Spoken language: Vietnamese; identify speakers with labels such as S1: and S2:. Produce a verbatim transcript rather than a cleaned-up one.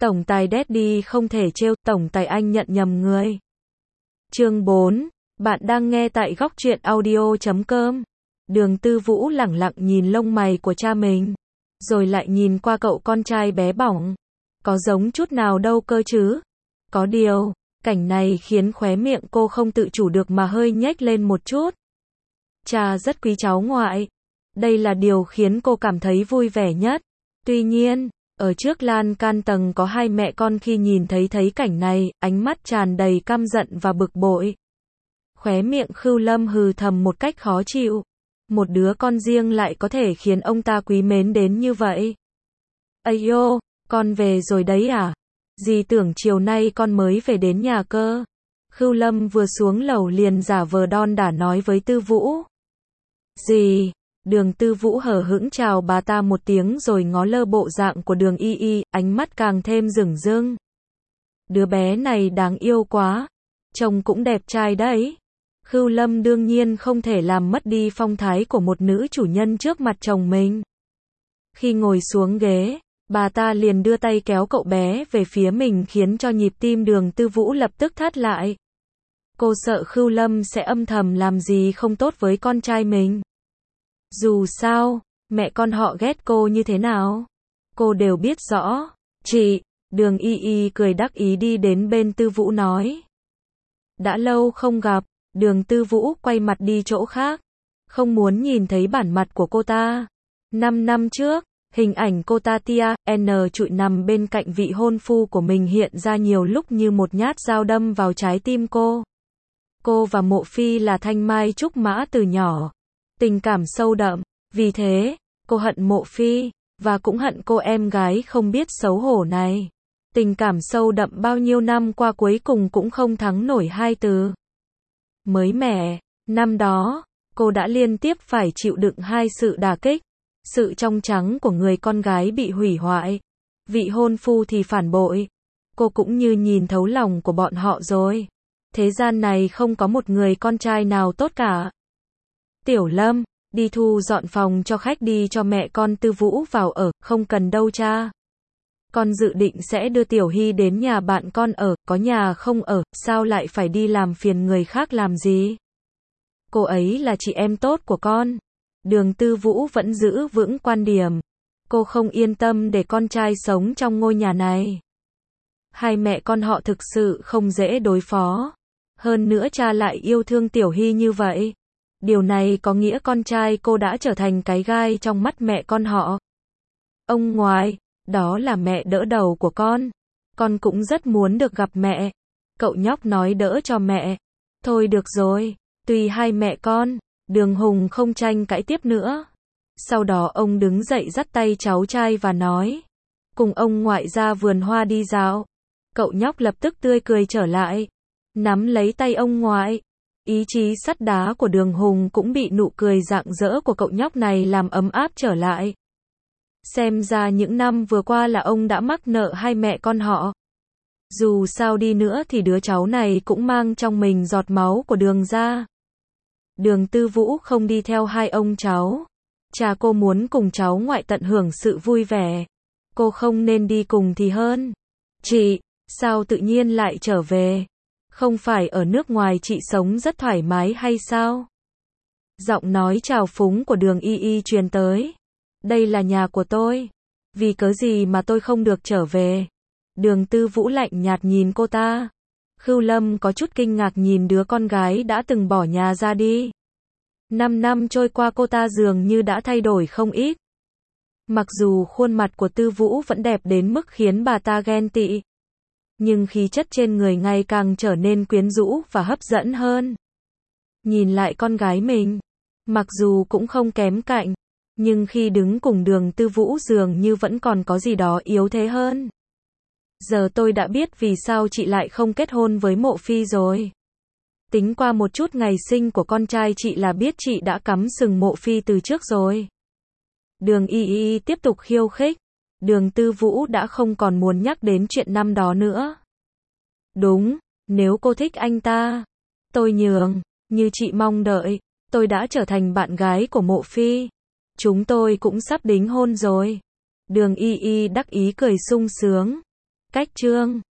S1: Tổng tài Daddy không thể trêu, tổng tài anh nhận nhầm người. Chương bốn, bạn đang nghe tại góc truyện audio chấm com. Đường Tư Vũ lẳng lặng nhìn lông mày của cha mình, rồi lại nhìn qua cậu con trai bé bỏng. Có giống chút nào đâu cơ chứ. Có điều, cảnh này khiến khóe miệng cô không tự chủ được mà hơi nhếch lên một chút. Cha rất quý cháu ngoại. Đây là điều khiến cô cảm thấy vui vẻ nhất. Tuy nhiên, ở trước lan can tầng có hai mẹ con khi nhìn thấy thấy cảnh này, ánh mắt tràn đầy căm giận và bực bội. Khóe miệng Khưu Lâm hừ thầm một cách khó chịu. Một đứa con riêng lại có thể khiến ông ta quý mến đến như vậy. Ây ô, con về rồi đấy à? Dì tưởng chiều nay con mới về đến nhà cơ. Khưu Lâm vừa xuống lầu liền giả vờ đon đả nói với Tư Vũ. Dì, Đường Tư Vũ hờ hững chào bà ta một tiếng rồi ngó lơ bộ dạng của Đường Y Y, ánh mắt càng thêm rừng rưng. Đứa bé này đáng yêu quá, trông cũng đẹp trai đấy. Khưu Lâm đương nhiên không thể làm mất đi phong thái của một nữ chủ nhân trước mặt chồng mình. Khi ngồi xuống ghế, bà ta liền đưa tay kéo cậu bé về phía mình khiến cho nhịp tim Đường Tư Vũ lập tức thắt lại. Cô sợ Khưu Lâm sẽ âm thầm làm gì không tốt với con trai mình. Dù sao, mẹ con họ ghét cô như thế nào, cô đều biết rõ. Chị, Đường Y Y cười đắc ý đi đến bên Tư Vũ nói. Đã lâu không gặp, Đường Tư Vũ quay mặt đi chỗ khác, không muốn nhìn thấy bản mặt của cô ta. Năm năm trước, hình ảnh cô ta tia, n trụi nằm bên cạnh vị hôn phu của mình hiện ra nhiều lúc như một nhát dao đâm vào trái tim cô. Cô và Mộ Phi là thanh mai trúc mã từ nhỏ. Tình cảm sâu đậm, vì thế, cô hận Mộ Phi, và cũng hận cô em gái không biết xấu hổ này. Tình cảm sâu đậm bao nhiêu năm qua cuối cùng cũng không thắng nổi hai từ mới mẻ. Năm đó, cô đã liên tiếp phải chịu đựng hai sự đả kích. Sự trong trắng của người con gái bị hủy hoại, vị hôn phu thì phản bội. Cô cũng như nhìn thấu lòng của bọn họ rồi. Thế gian này không có một người con trai nào tốt cả. Tiểu Lâm, đi thu dọn phòng cho khách đi cho mẹ con Tư Vũ vào ở, không cần đâu cha. Con dự định sẽ đưa Tiểu Hy đến nhà bạn con ở, có nhà không ở, sao lại phải đi làm phiền người khác làm gì? Cô ấy là chị em tốt của con. Đường Tư Vũ vẫn giữ vững quan điểm. Cô không yên tâm để con trai sống trong ngôi nhà này. Hai mẹ con họ thực sự không dễ đối phó. Hơn nữa cha lại yêu thương Tiểu Hy như vậy. Điều này có nghĩa con trai cô đã trở thành cái gai trong mắt mẹ con họ. Ông ngoại, đó là mẹ đỡ đầu của con. Con cũng rất muốn được gặp mẹ. Cậu nhóc nói đỡ cho mẹ. Thôi được rồi, tùy hai mẹ con. Đường Hùng không tranh cãi tiếp nữa. Sau đó ông đứng dậy dắt tay cháu trai và nói. Cùng ông ngoại ra vườn hoa đi dạo. Cậu nhóc lập tức tươi cười trở lại. Nắm lấy tay ông ngoại. Ý chí sắt đá của Đường Hùng cũng bị nụ cười rạng rỡ của cậu nhóc này làm ấm áp trở lại. Xem ra những năm vừa qua là ông đã mắc nợ hai mẹ con họ. Dù sao đi nữa thì đứa cháu này cũng mang trong mình giọt máu của Đường gia. Đường Tư Vũ không đi theo hai ông cháu. Cha cô muốn cùng cháu ngoại tận hưởng sự vui vẻ. Cô không nên đi cùng thì hơn. Chị, sao tự nhiên lại trở về? Không phải ở nước ngoài chị sống rất thoải mái hay sao? Giọng nói trào phúng của Đường Y Y truyền tới. Đây là nhà của tôi. Vì cớ gì mà tôi không được trở về? Đường Tư Vũ lạnh nhạt nhìn cô ta. Khưu Lâm có chút kinh ngạc nhìn đứa con gái đã từng bỏ nhà ra đi. Năm năm trôi qua cô ta dường như đã thay đổi không ít. Mặc dù khuôn mặt của Tư Vũ vẫn đẹp đến mức khiến bà ta ghen tị. Nhưng khí chất trên người ngày càng trở nên quyến rũ và hấp dẫn hơn. Nhìn lại con gái mình, mặc dù cũng không kém cạnh, nhưng khi đứng cùng Đường Tư Vũ dường như vẫn còn có gì đó yếu thế hơn. Giờ tôi đã biết vì sao chị lại không kết hôn với Mộ Phi rồi. Tính qua một chút ngày sinh của con trai chị là biết chị đã cắm sừng Mộ Phi từ trước rồi. Đường Y Y tiếp tục khiêu khích. Đường Tư Vũ đã không còn muốn nhắc đến chuyện năm đó nữa. Đúng, nếu cô thích anh ta, tôi nhường, như chị mong đợi, tôi đã trở thành bạn gái của Mộ Phi. Chúng tôi cũng sắp đính hôn rồi. Đường Y Y đắc ý cười sung sướng. Cách chương